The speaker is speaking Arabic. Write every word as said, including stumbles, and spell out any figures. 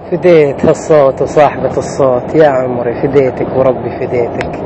فديت هالصوت وصاحبة الصوت يا عمري، فديتك وربي فديتك.